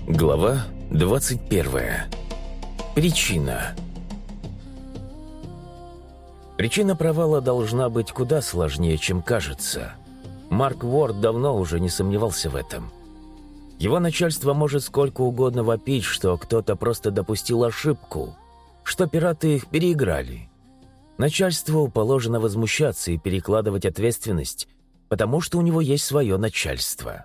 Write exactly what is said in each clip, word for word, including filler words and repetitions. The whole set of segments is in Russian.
Глава двадцать первая. Причина. Причина провала должна быть куда сложнее, чем кажется. Марк Уорд давно уже не сомневался в этом. Его начальство может сколько угодно вопить, что кто-то просто допустил ошибку, что пираты их переиграли. Начальству положено возмущаться и перекладывать ответственность, потому что у него есть свое начальство.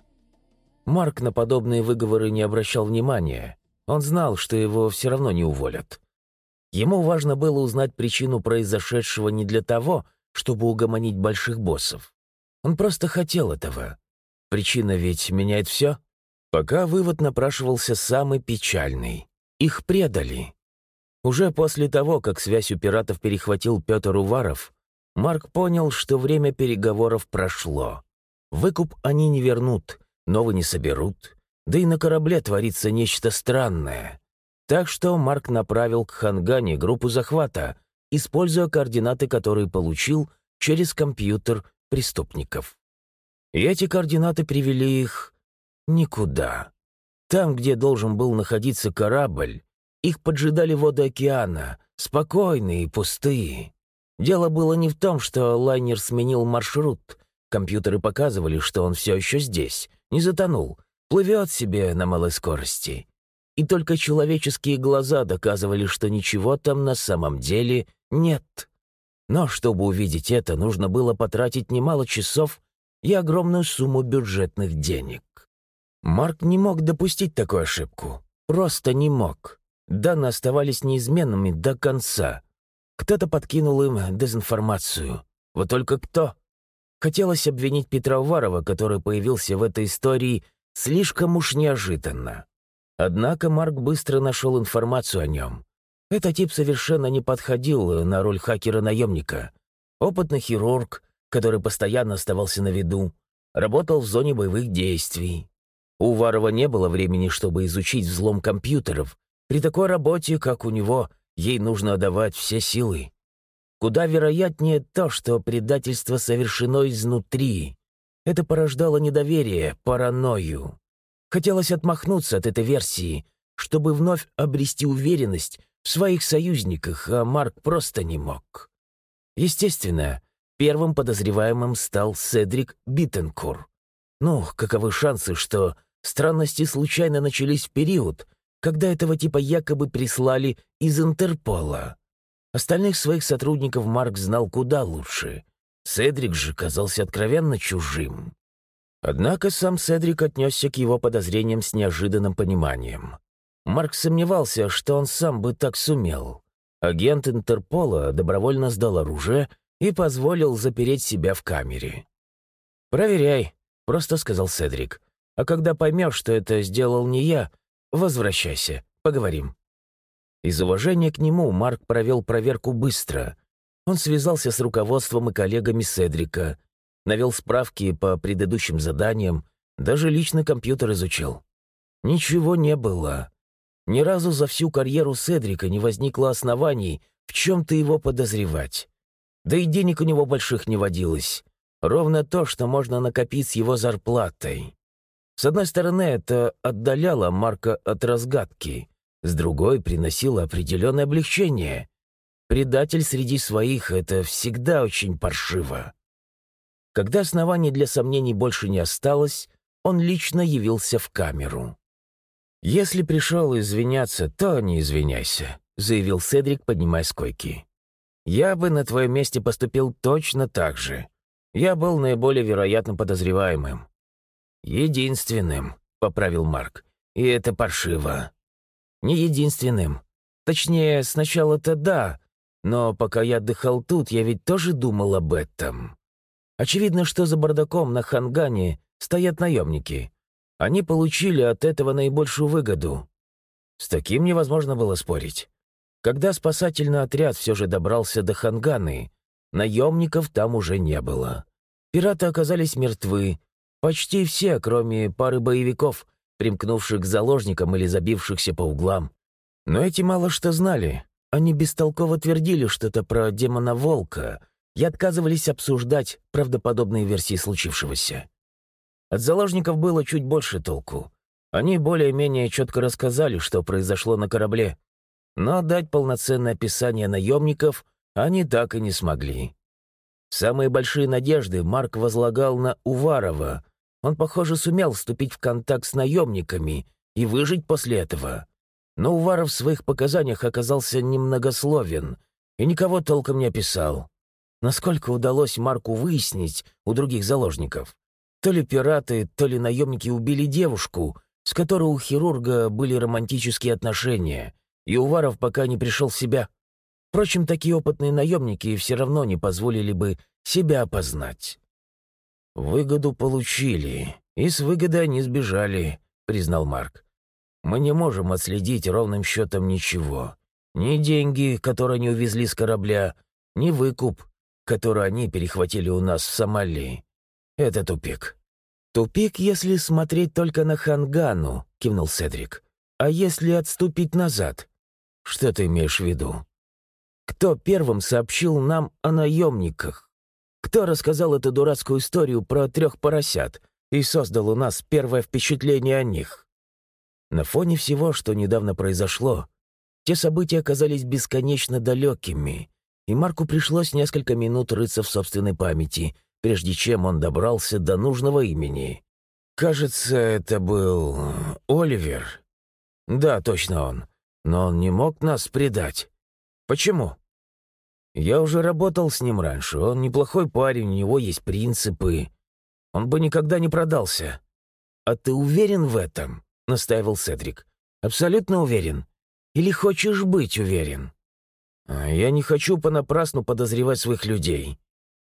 Марк на подобные выговоры не обращал внимания. Он знал, что его все равно не уволят. Ему важно было узнать причину произошедшего не для того, чтобы угомонить больших боссов. Он просто хотел этого. Причина ведь меняет все. Пока вывод напрашивался самый печальный. Их предали. Уже после того, как связь у пиратов перехватил Петр Уваров, Марк понял, что время переговоров прошло. Выкуп они не вернут, новый не соберут, да и на корабле творится нечто странное. Так что Марк направил к Хангане группу захвата, используя координаты, которые получил через компьютер преступников. И эти координаты привели их никуда. Там, где должен был находиться корабль, их поджидали воды океана, спокойные и пустые. Дело было не в том, что лайнер сменил маршрут. Компьютеры показывали, что он все еще здесь, не затонул, плывет себе на малой скорости. И только человеческие глаза доказывали, что ничего там на самом деле нет. Но чтобы увидеть это, нужно было потратить немало часов и огромную сумму бюджетных денег. Марк не мог допустить такую ошибку. Просто не мог. Данные оставались неизменными до конца. Кто-то подкинул им дезинформацию. Вот только кто? Хотелось обвинить Петра Уварова, который появился в этой истории слишком уж неожиданно. Однако Марк быстро нашел информацию о нем. Этот тип совершенно не подходил на роль хакера-наемника. Опытный хирург, который постоянно оставался на виду, работал в зоне боевых действий. У Уварова не было времени, чтобы изучить взлом компьютеров. При такой работе, как у него, ей нужно отдавать все силы. Куда вероятнее то, что предательство совершено изнутри. Это порождало недоверие, паранойю. Хотелось отмахнуться от этой версии, чтобы вновь обрести уверенность в своих союзниках, а Марк просто не мог. Естественно, первым подозреваемым стал Седрик Биттенкур. Ну, каковы шансы, что странности случайно начались в период, когда этого типа якобы прислали из Интерпола? Остальных своих сотрудников Марк знал куда лучше. Седрик же казался откровенно чужим. Однако сам Седрик отнесся к его подозрениям с неожиданным пониманием. Марк сомневался, что он сам бы так сумел. Агент Интерпола добровольно сдал оружие и позволил запереть себя в камере. «Проверяй», — просто сказал Седрик. «А когда поймешь, что это сделал не я, возвращайся, поговорим». Из уважения к нему Марк провел проверку быстро. Он связался с руководством и коллегами Седрика, навел справки по предыдущим заданиям, даже личный компьютер изучил. Ничего не было. Ни разу за всю карьеру Седрика не возникло оснований в чем-то его подозревать. Да и денег у него больших не водилось. Ровно то, что можно накопить с его зарплатой. С одной стороны, это отдаляло Марка от разгадки, с другой приносило определенное облегчение. Предатель среди своих — это всегда очень паршиво. Когда оснований для сомнений больше не осталось, он лично явился в камеру. «Если пришел извиняться, то не извиняйся», — заявил Седрик, поднимая с койки. «Я бы на твоем месте поступил точно так же. Я был наиболее вероятным подозреваемым». «Единственным», — поправил Марк, — «и это паршиво». «Не единственным. Точнее, сначала-то да, но пока я отдыхал тут, я ведь тоже думал об этом. Очевидно, что за бардаком на Хангане стоят наемники. Они получили от этого наибольшую выгоду. С таким невозможно было спорить. Когда спасательный отряд все же добрался до Ханганы, наемников там уже не было. Пираты оказались мертвы. Почти все, кроме пары боевиков, примкнувших к заложникам или забившихся по углам. Но эти мало что знали. Они бестолково твердили что-то про демона-волка и отказывались обсуждать правдоподобные версии случившегося. От заложников было чуть больше толку. Они более-менее четко рассказали, что произошло на корабле, но дать полноценное описание наемников они так и не смогли. Самые большие надежды Марк возлагал на Уварова. Он, похоже, сумел вступить в контакт с наемниками и выжить после этого. Но Уваров в своих показаниях оказался немногословен и никого толком не описал. Насколько удалось Марку выяснить у других заложников, то ли пираты, то ли наемники убили девушку, с которой у хирурга были романтические отношения, и Уваров пока не пришел в себя. Впрочем, такие опытные наемники все равно не позволили бы себя опознать. «Выгоду получили, и с выгодой они сбежали», — признал Марк. «Мы не можем отследить ровным счетом ничего. Ни деньги, которые они увезли с корабля, ни выкуп, который они перехватили у нас в Сомали. Это тупик». «Тупик, если смотреть только на Хангану», — кивнул Седрик. «А если отступить назад?» «Что ты имеешь в виду?» «Кто первым сообщил нам о наемниках? Кто рассказал эту дурацкую историю про трех поросят и создал у нас первое впечатление о них?» На фоне всего, что недавно произошло, те события оказались бесконечно далекими, и Марку пришлось несколько минут рыться в собственной памяти, прежде чем он добрался до нужного имени. «Кажется, это был Оливер». «Да, точно он. Но он не мог нас предать. Почему?» «Я уже работал с ним раньше. Он неплохой парень, у него есть принципы. Он бы никогда не продался». «А ты уверен в этом?» — настаивал Седрик. «Абсолютно уверен. Или хочешь быть уверен?» «Я не хочу понапрасну подозревать своих людей.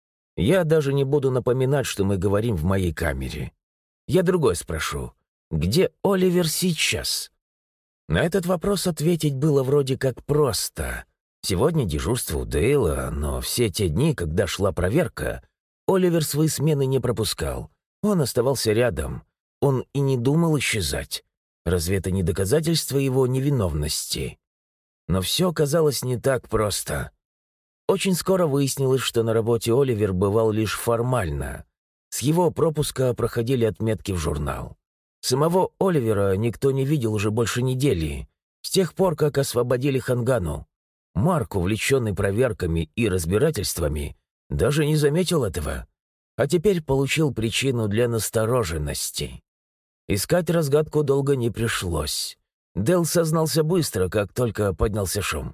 Я даже не буду напоминать, что мы говорим в моей камере. Я другой спрошу. Где Оливер сейчас?» На этот вопрос ответить было вроде как просто. Сегодня дежурство у Дейла, но все те дни, когда шла проверка, Оливер свои смены не пропускал. Он оставался рядом. Он и не думал исчезать. Разве это не доказательство его невиновности? Но все оказалось не так просто. Очень скоро выяснилось, что на работе Оливер бывал лишь формально. С его пропуска проходили отметки в журнал. Самого Оливера никто не видел уже больше недели, с тех пор, как освободили Хангану. Марк, увлеченный проверками и разбирательствами, даже не заметил этого, а теперь получил причину для настороженности. Искать разгадку долго не пришлось. Дэл сознался быстро, как только поднялся шум.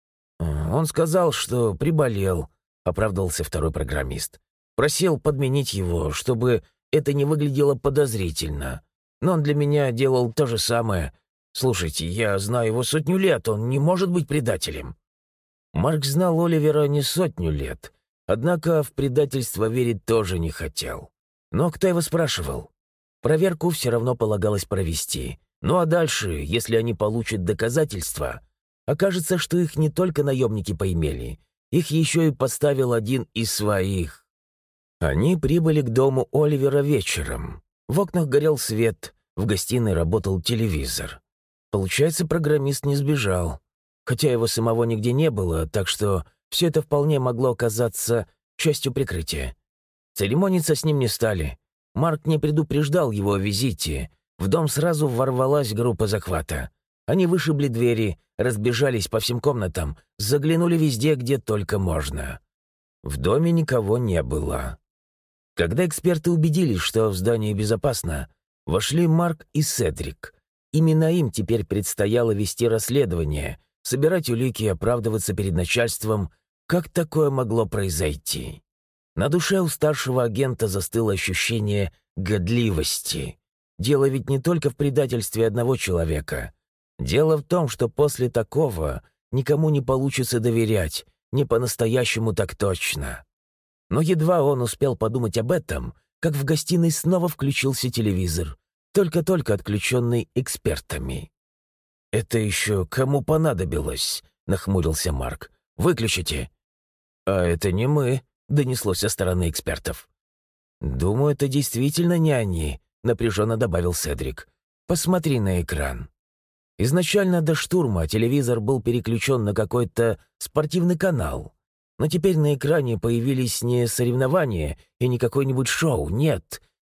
«Он сказал, что приболел», — оправдывался второй программист. «Просил подменить его, чтобы это не выглядело подозрительно. Но он для меня делал то же самое. Слушайте, я знаю его сотню лет, он не может быть предателем». Марк знал Оливера не сотню лет, однако в предательство верить тоже не хотел. Но кто его спрашивал? Проверку все равно полагалось провести. Ну а дальше, если они получат доказательства, окажется, что их не только наемники поимели, их еще и поставил один из своих. Они прибыли к дому Оливера вечером. В окнах горел свет, в гостиной работал телевизор. Получается, программист не сбежал, хотя его самого нигде не было, так что все это вполне могло оказаться частью прикрытия. Церемониться с ним не стали. Марк не предупреждал его о визите. В дом сразу ворвалась группа захвата. Они вышибли двери, разбежались по всем комнатам, заглянули везде, где только можно. В доме никого не было. Когда эксперты убедились, что в здании безопасно, вошли Марк и Седрик. Именно им теперь предстояло вести расследование, собирать улики и оправдываться перед начальством, как такое могло произойти. На душе у старшего агента застыло ощущение годливости. Дело ведь не только в предательстве одного человека. Дело в том, что после такого никому не получится доверять, не по-настоящему так точно. Но едва он успел подумать об этом, как в гостиной снова включился телевизор, только-только отключенный экспертами. «Это еще кому понадобилось?» — нахмурился Марк. «Выключите». «А это не мы», — донеслось со стороны экспертов. «Думаю, это действительно не они», — напряженно добавил Седрик. «Посмотри на экран». Изначально до штурма телевизор был переключен на какой-то спортивный канал. Но теперь на экране появились не соревнования и не какое-нибудь шоу, нет.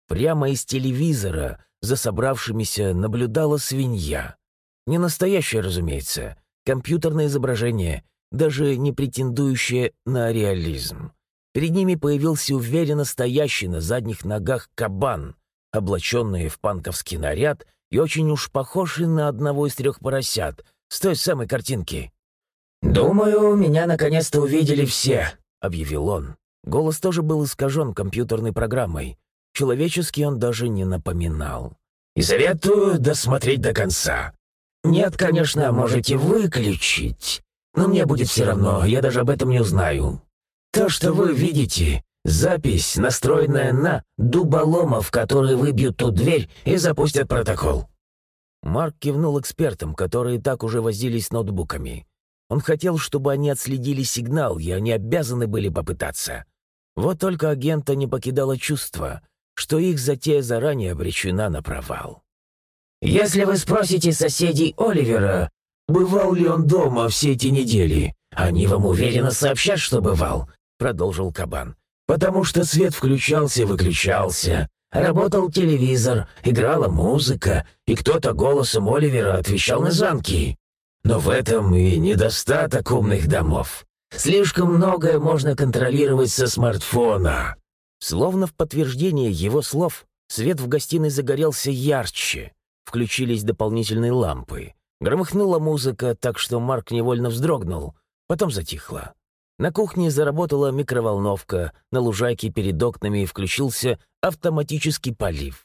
Прямо из телевизора за собравшимися наблюдала свинья. Не настоящее, разумеется, компьютерное изображение, даже не претендующее на реализм. Перед ними появился уверенно стоящий на задних ногах кабан, облаченный в панковский наряд и очень уж похожий на одного из трех поросят с той самой картинки. «Думаю, меня наконец-то увидели все», — объявил он. Голос тоже был искажен компьютерной программой. Человеческий он даже не напоминал. «И советую досмотреть до конца. Нет, конечно, можете выключить, но мне будет все равно, я даже об этом не узнаю. То, что вы видите, запись, настроенная на дуболомов, которые выбьют ту дверь и запустят протокол». Марк кивнул экспертам, которые и так уже возились с ноутбуками. Он хотел, чтобы они отследили сигнал, и они обязаны были попытаться. Вот только агента не покидало чувство, что их затея заранее обречена на провал. «Если вы спросите соседей Оливера, бывал ли он дома все эти недели, они вам уверенно сообщат, что бывал», — продолжил кабан. «Потому что свет включался-выключался, работал телевизор, играла музыка, и кто-то голосом Оливера отвечал на звонки. Но в этом и недостаток умных домов. Слишком многое можно контролировать со смартфона». Словно в подтверждение его слов, свет в гостиной загорелся ярче. Включились дополнительные лампы. Громыхнула музыка, так что Марк невольно вздрогнул. Потом затихла. На кухне заработала микроволновка, на лужайке перед окнами включился автоматический полив.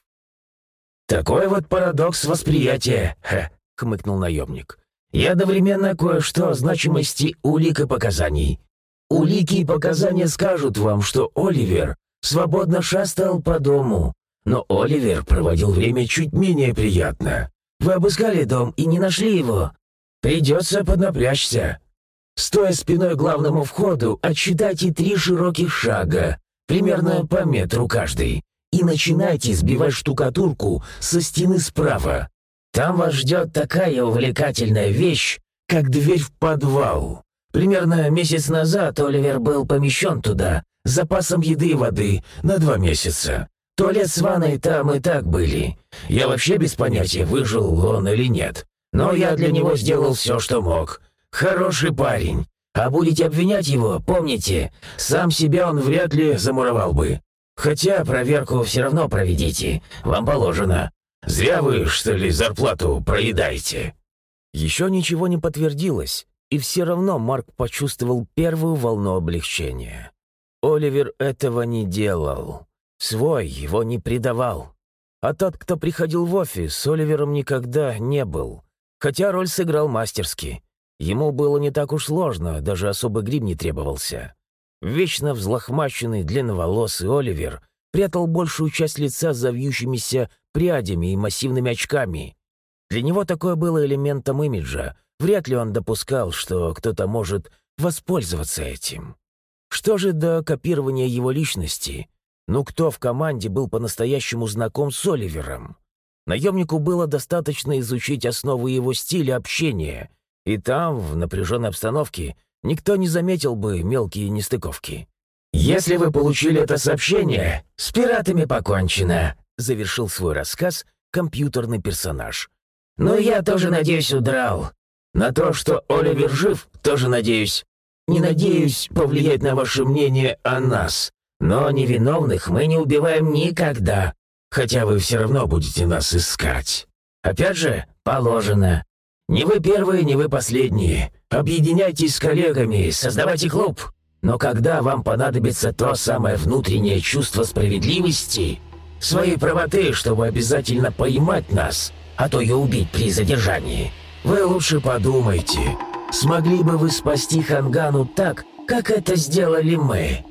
«Такой вот парадокс восприятия», — хмыкнул наемник. «И одновременно кое-что о значимости улик и показаний. Улики и показания скажут вам, что Оливер свободно шастал по дому, но Оливер проводил время чуть менее приятно. Вы обыскали дом и не нашли его. Придется поднапрячься. Стоя спиной к главному входу, отсчитайте три широких шага, примерно по метру каждый, и начинайте сбивать штукатурку со стены справа. Там вас ждет такая увлекательная вещь, как дверь в подвал. Примерно месяц назад Оливер был помещен туда с запасом еды и воды на два месяца. Туалет с ванной там и так были. Я вообще без понятия, выжил он или нет. Но я для него сделал все, что мог. Хороший парень. А будете обвинять его, помните, сам себя он вряд ли замуровал бы. Хотя проверку все равно проведите, вам положено. Зря вы, что ли, зарплату проедаете». Еще ничего не подтвердилось, и все равно Марк почувствовал первую волну облегчения. Оливер этого не делал. Свой его не предавал. А тот, кто приходил в офис, с Оливером никогда не был. Хотя роль сыграл мастерски. Ему было не так уж сложно, даже особый грим не требовался. Вечно взлохмаченный длинноволосый Оливер прятал большую часть лица за вьющимися прядями и массивными очками. Для него такое было элементом имиджа. Вряд ли он допускал, что кто-то может воспользоваться этим. Что же до копирования его личности? Ну кто в команде был по-настоящему знаком с Оливером? Наемнику было достаточно изучить основы его стиля общения, и там, в напряженной обстановке, никто не заметил бы мелкие нестыковки. «Если вы получили это сообщение, с пиратами покончено», — завершил свой рассказ компьютерный персонаж. «Но я тоже, надеюсь, удрал. На то, что Оливер жив, тоже надеюсь. Не надеюсь повлиять на ваше мнение о нас. Но невиновных мы не убиваем никогда, хотя вы все равно будете нас искать. Опять же, положено. Не вы первые, не вы последние. Объединяйтесь с коллегами, создавайте клуб. Но когда вам понадобится то самое внутреннее чувство справедливости, своей правоты, чтобы обязательно поймать нас, а то и убить при задержании, вы лучше подумайте, смогли бы вы спасти Хангану так, как это сделали мы?»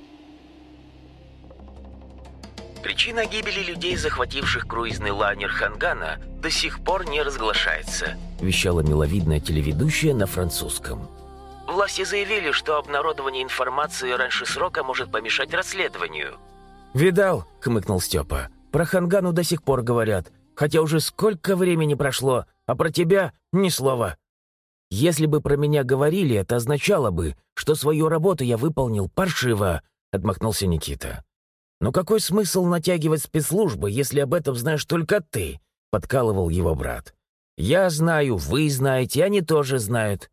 Причина гибели людей, захвативших круизный лайнер «Хангана», до сих пор не разглашается, вещала миловидная телеведущая на французском. Власти заявили, что обнародование информации раньше срока может помешать расследованию. «Видал?» — хмыкнул Степа. «Про Хангану до сих пор говорят, хотя уже сколько времени прошло, а про тебя ни слова. Если бы про меня говорили, это означало бы, что свою работу я выполнил паршиво», — отмахнулся Никита. «Но какой смысл натягивать спецслужбы, если об этом знаешь только ты?» — подкалывал его брат. «Я знаю, вы знаете, они тоже знают.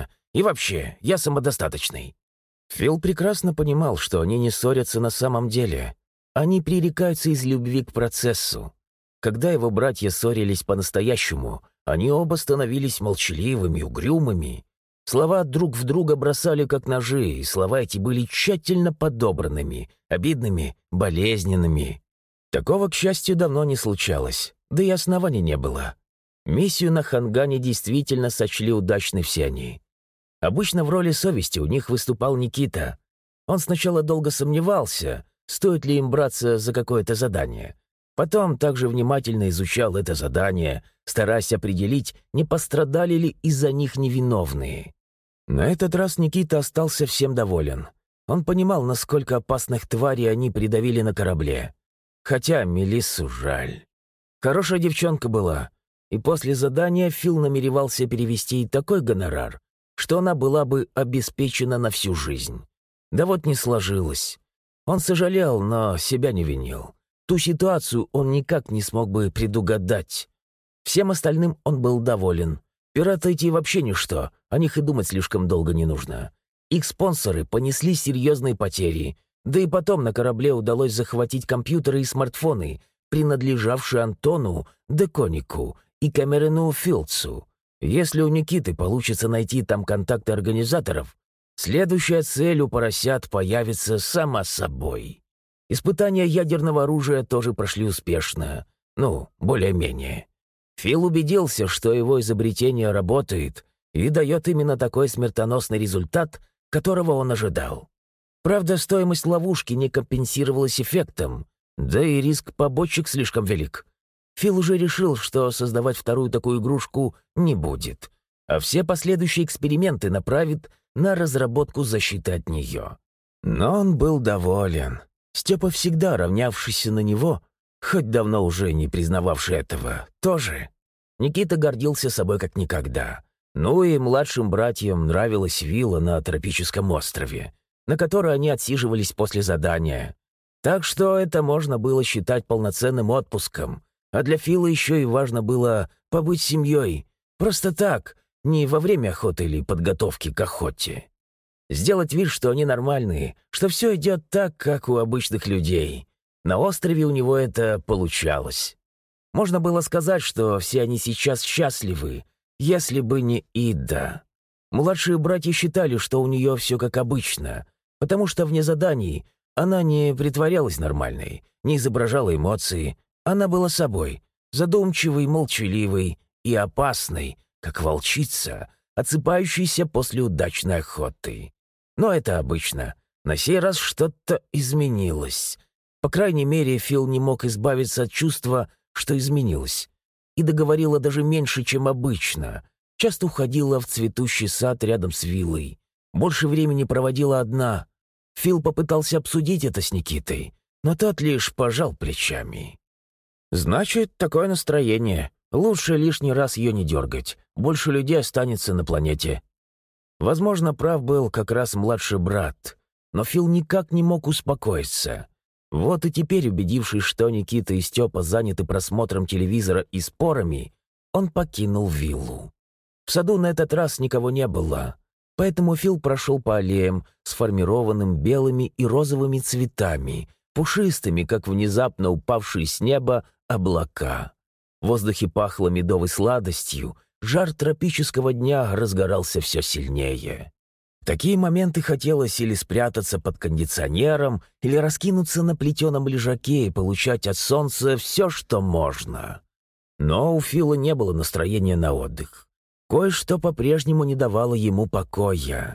И вообще, я самодостаточный». Фил прекрасно понимал, что они не ссорятся на самом деле. Они пререкаются из любви к процессу. Когда его братья ссорились по-настоящему, они оба становились молчаливыми, угрюмыми. Слова друг в друга бросали как ножи, и слова эти были тщательно подобранными, обидными, болезненными. Такого, к счастью, давно не случалось, да и оснований не было. Миссию на Хангане действительно сочли удачной все они. Обычно в роли совести у них выступал Никита. Он сначала долго сомневался, стоит ли им браться за какое-то задание. Потом также внимательно изучал это задание, стараясь определить, не пострадали ли из-за них невиновные. На этот раз Никита остался всем доволен. Он понимал, насколько опасных тварей они придавили на корабле. Хотя Мелиссу жаль. Хорошая девчонка была, и после задания Фил намеревался перевести ей такой гонорар, что она была бы обеспечена на всю жизнь. Да вот не сложилось. Он сожалел, но себя не винил. Ту ситуацию он никак не смог бы предугадать. Всем остальным он был доволен. Пираты эти вообще ничто, о них и думать слишком долго не нужно. Их спонсоры понесли серьезные потери, да и потом на корабле удалось захватить компьютеры и смартфоны, принадлежавшие Антону Деконику и Кэмерону Филдсу. Если у Никиты получится найти там контакты организаторов, следующая цель у поросят появится сама собой. Испытания ядерного оружия тоже прошли успешно. Ну, более-менее. Фил убедился, что его изобретение работает и дает именно такой смертоносный результат, которого он ожидал. Правда, стоимость ловушки не компенсировалась эффектом, да и риск побочек слишком велик. Фил уже решил, что создавать вторую такую игрушку не будет, а все последующие эксперименты направит на разработку защиты от нее. Но он был доволен. Степа, всегда равнявшийся на него, хоть давно уже не признававший этого, тоже. Никита гордился собой как никогда. Ну и младшим братьям нравилась вилла на тропическом острове, на которой они отсиживались после задания. Так что это можно было считать полноценным отпуском. А для Фила еще и важно было побыть с семьей. Просто так, не во время охоты или подготовки к охоте. Сделать вид, что они нормальные, что все идет так, как у обычных людей. На острове у него это получалось. Можно было сказать, что все они сейчас счастливы, если бы не Ида. Младшие братья считали, что у нее все как обычно, потому что вне заданий она не притворялась нормальной, не изображала эмоции. Она была собой, задумчивой, молчаливой и опасной, как волчица, отсыпающаяся после удачной охоты. Но это обычно. На сей раз что-то изменилось. По крайней мере, Фил не мог избавиться от чувства, что изменилось. Ида говорила даже меньше, чем обычно. Часто уходила в цветущий сад рядом с виллой. Больше времени проводила одна. Фил попытался обсудить это с Никитой, но тот лишь пожал плечами. «Значит, такое настроение. Лучше лишний раз ее не дергать. Больше людей останется на планете». Возможно, прав был как раз младший брат, но Фил никак не мог успокоиться. Вот и теперь, убедившись, что Никита и Степа заняты просмотром телевизора и спорами, он покинул виллу. В саду на этот раз никого не было, поэтому Фил прошел по аллеям, сформированным белыми и розовыми цветами, пушистыми, как внезапно упавшие с неба облака. В воздухе пахло медовой сладостью, жар тропического дня разгорался все сильнее. В такие моменты хотелось или спрятаться под кондиционером, или раскинуться на плетеном лежаке и получать от солнца все, что можно. Но у Фила не было настроения на отдых. Кое-что по-прежнему не давало ему покоя.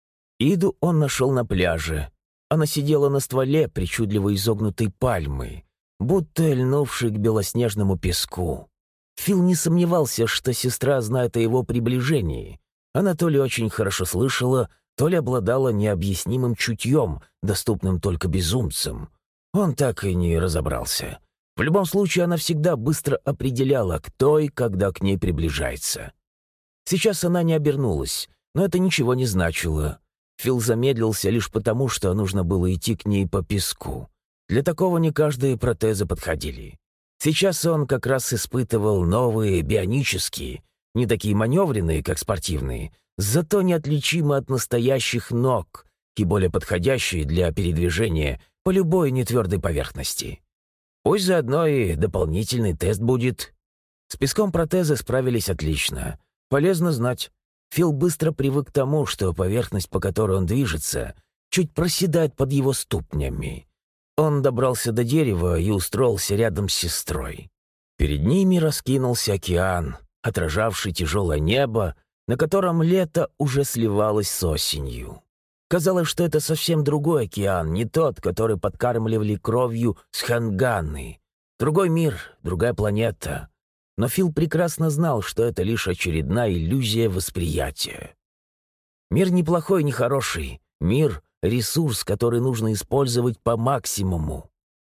Иду он нашел на пляже. Она сидела на стволе причудливо изогнутой пальмы, будто льнувшей к белоснежному песку. Фил не сомневался, что сестра знает о его приближении. Она то ли очень хорошо слышала, то ли обладала необъяснимым чутьем, доступным только безумцам. Он так и не разобрался. В любом случае, она всегда быстро определяла, кто и когда к ней приближается. Сейчас она не обернулась, но это ничего не значило. Фил замедлился лишь потому, что нужно было идти к ней по песку. Для такого не каждые протезы подходили. Сейчас он как раз испытывал новые бионические, не такие маневренные, как спортивные, зато неотличимы от настоящих ног и более подходящие для передвижения по любой нетвердой поверхности. Пусть заодно и дополнительный тест будет. С песком протезы справились отлично. Полезно знать. Фил быстро привык к тому, что поверхность, по которой он движется, чуть проседает под его ступнями. Он добрался до дерева и устроился рядом с сестрой. Перед ними раскинулся океан, отражавший тяжелое небо, на котором лето уже сливалось с осенью. Казалось, что это совсем другой океан, не тот, который подкармливали кровью сханганы. Другой мир, другая планета. Но Фил прекрасно знал, что это лишь очередная иллюзия восприятия. Мир неплохой, не хороший. Мир — ресурс, который нужно использовать по максимуму.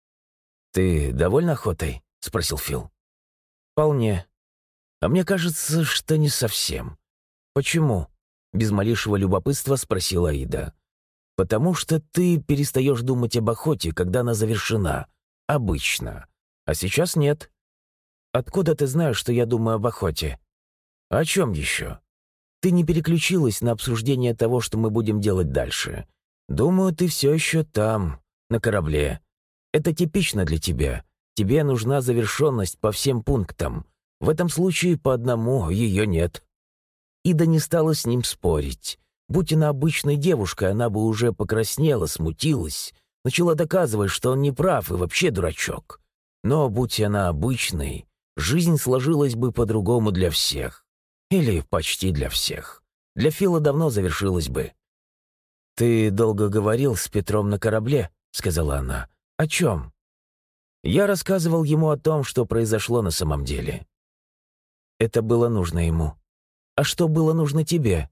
«Ты довольна охотой?» — спросил Фил. «Вполне. А мне кажется, что не совсем». «Почему?» — без малейшего любопытства спросила Аида. «Потому что ты перестаешь думать об охоте, когда она завершена. Обычно. А сейчас нет. Откуда ты знаешь, что я думаю об охоте? О чем еще? Ты не переключилась на обсуждение того, что мы будем делать дальше. Думаю, ты все еще там, на корабле. Это типично для тебя. Тебе нужна завершенность по всем пунктам. В этом случае по одному ее нет». Ида не стала с ним спорить. Будь она обычной девушкой, она бы уже покраснела, смутилась, начала доказывать, что он не прав и вообще дурачок. Но будь она обычной, жизнь сложилась бы по-другому для всех. Или почти для всех. Для Фила давно завершилась бы. «Ты долго говорил с Петром на корабле», — сказала она. «О чем?» Я рассказывал ему о том, что произошло на самом деле. Это было нужно ему. А что было нужно тебе?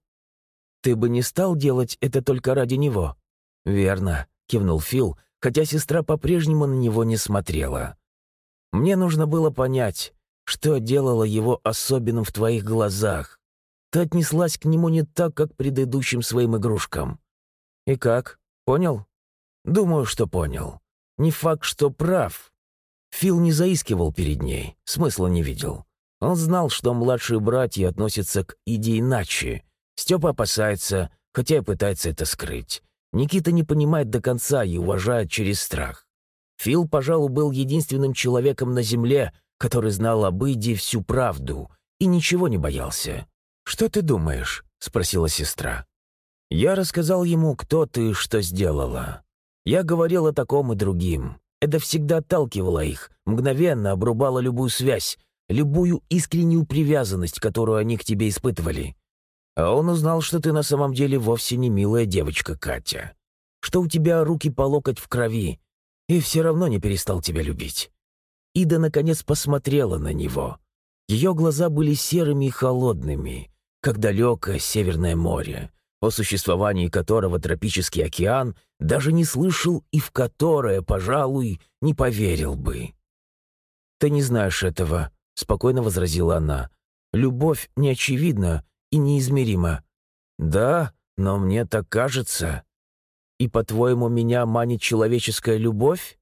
Ты бы не стал делать это только ради него. «Верно», — кивнул Фил, хотя сестра по-прежнему на него не смотрела. «Мне нужно было понять, что делало его особенным в твоих глазах. Ты отнеслась к нему не так, как к предыдущим своим игрушкам». «И как? Понял?» «Думаю, что понял. Не факт, что прав». Фил не заискивал перед ней, смысла не видел. Он знал, что младшие братья относятся к Иде иначе. Степа опасается, хотя и пытается это скрыть. Никита не понимает до конца и уважает через страх. Фил, пожалуй, был единственным человеком на земле, который знал об Иде всю правду и ничего не боялся. «Что ты думаешь?» — спросила сестра. Я рассказал ему, кто ты и что сделала. Я говорил о таком и другим. Это всегда отталкивало их, мгновенно обрубало любую связь, любую искреннюю привязанность, которую они к тебе испытывали. А он узнал, что ты на самом деле вовсе не милая девочка, Катя. Что у тебя руки по локоть в крови, и все равно не перестал тебя любить. Ида, наконец, посмотрела на него. Ее глаза были серыми и холодными, как далекое Северное море, о существовании которого тропический океан даже не слышал и в которое, пожалуй, не поверил бы. «Ты не знаешь этого», — спокойно возразила она. «Любовь неочевидна и неизмерима». «Да, но мне так кажется». «И, по-твоему, меня манит человеческая любовь?»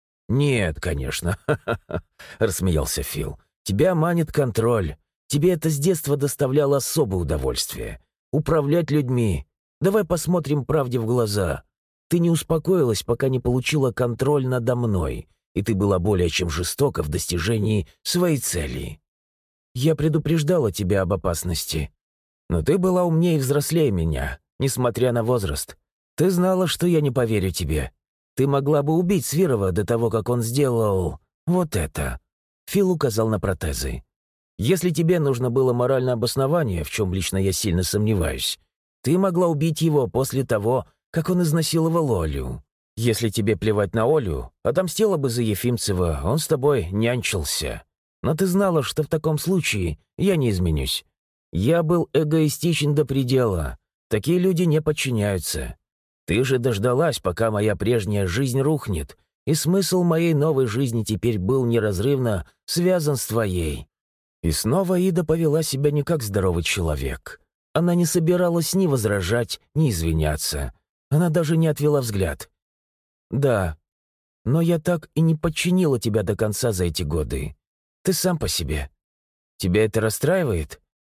«Нет, конечно», — рассмеялся Фил. «Тебя манит контроль. Тебе это с детства доставляло особое удовольствие. Управлять людьми. Давай посмотрим правде в глаза. Ты не успокоилась, пока не получила контроль надо мной, и ты была более чем жестока в достижении своей цели. Я предупреждала тебя об опасности. Но ты была умнее и взрослее меня, несмотря на возраст. Ты знала, что я не поверю тебе. Ты могла бы убить Свирова до того, как он сделал вот это». Фил указал на протезы. «Если тебе нужно было моральное обоснование, в чем лично я сильно сомневаюсь, ты могла убить его после того, как он изнасиловал Олю. Если тебе плевать на Олю, отомстила бы за Ефимцева, он с тобой нянчился. Но ты знала, что в таком случае я не изменюсь. Я был эгоистичен до предела. Такие люди не подчиняются. Ты же дождалась, пока моя прежняя жизнь рухнет, и смысл моей новой жизни теперь был неразрывно связан с твоей». И снова Ида повела себя не как здоровый человек. Она не собиралась ни возражать, ни извиняться. Она даже не отвела взгляд. «Да, Но я так и не подчинила тебя до конца за эти годы. Ты сам по себе. Тебя это расстраивает?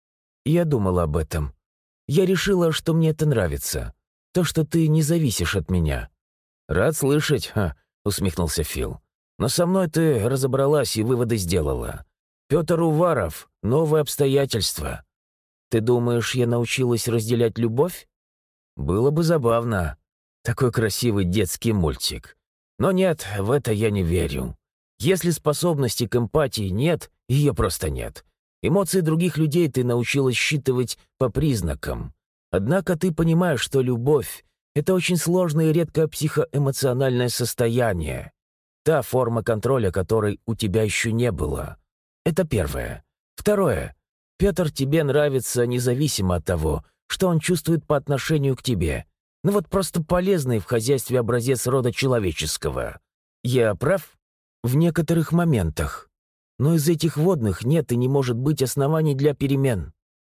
Я думала об этом. Я решила, что мне это нравится. То, что ты не зависишь от меня». «Рад слышать», ха, — усмехнулся Фил. «Но со мной ты разобралась и выводы сделала. Петр Уваров — новые обстоятельства. Ты думаешь, я научилась разделять любовь? Было бы забавно. Такой красивый детский мультик. Но нет, в это я не верю. Если способности к эмпатии нет, ее просто нет. Эмоции других людей ты научилась считывать по признакам. Однако ты понимаешь, что любовь — это очень сложное и редкое психоэмоциональное состояние. Та форма контроля, которой у тебя еще не было. Это первое. Второе. Петр тебе нравится независимо от того, что он чувствует по отношению к тебе. Ну вот просто полезный в хозяйстве образец рода человеческого. Я прав? В некоторых моментах. Но из этих водных нет и не может быть оснований для перемен.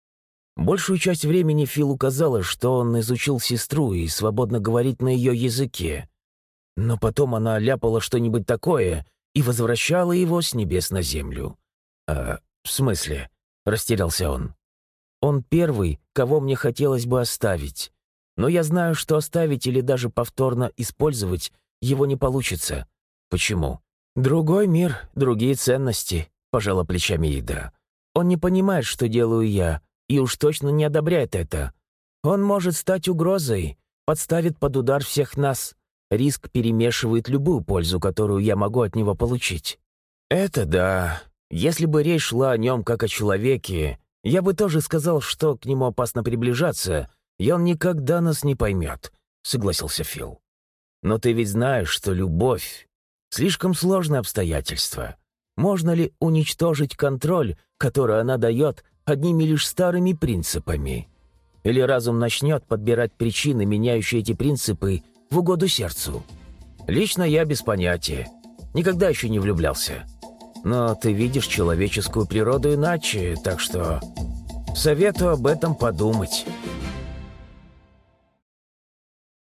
Большую часть времени Филу казалось, что он изучил сестру и свободно говорит на ее языке. Но потом она ляпала что-нибудь такое и возвращала его с небес на землю. «А, в смысле?» — растерялся он. «Он первый, кого мне хотелось бы оставить. Но я знаю, что оставить или даже повторно использовать его не получится. Почему?» «Другой мир, другие ценности», — пожала плечами Ида. «Он не понимает, что делаю я, и уж точно не одобряет это. Он может стать угрозой, подставит под удар всех нас. Риск перемешивает любую пользу, которую я могу от него получить». «Это да. Если бы речь шла о нем как о человеке, я бы тоже сказал, что к нему опасно приближаться, и он никогда нас не поймет», — согласился Фил. «Но ты ведь знаешь, что любовь — слишком сложное обстоятельство. Можно ли уничтожить контроль, который она дает одними лишь старыми принципами? Или разум начнет подбирать причины, меняющие эти принципы, в угоду сердцу? Лично я без понятия. Никогда еще не влюблялся. Но ты видишь человеческую природу иначе, так что советую об этом подумать».